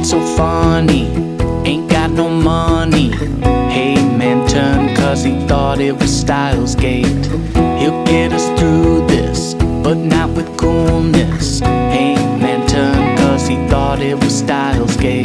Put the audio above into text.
so funny, ain't got no money. Hey man turned cause he thought it was Styles Gate. He'll get us through this, but not with coolness. Hey man turned cause he thought it was Styles Gate.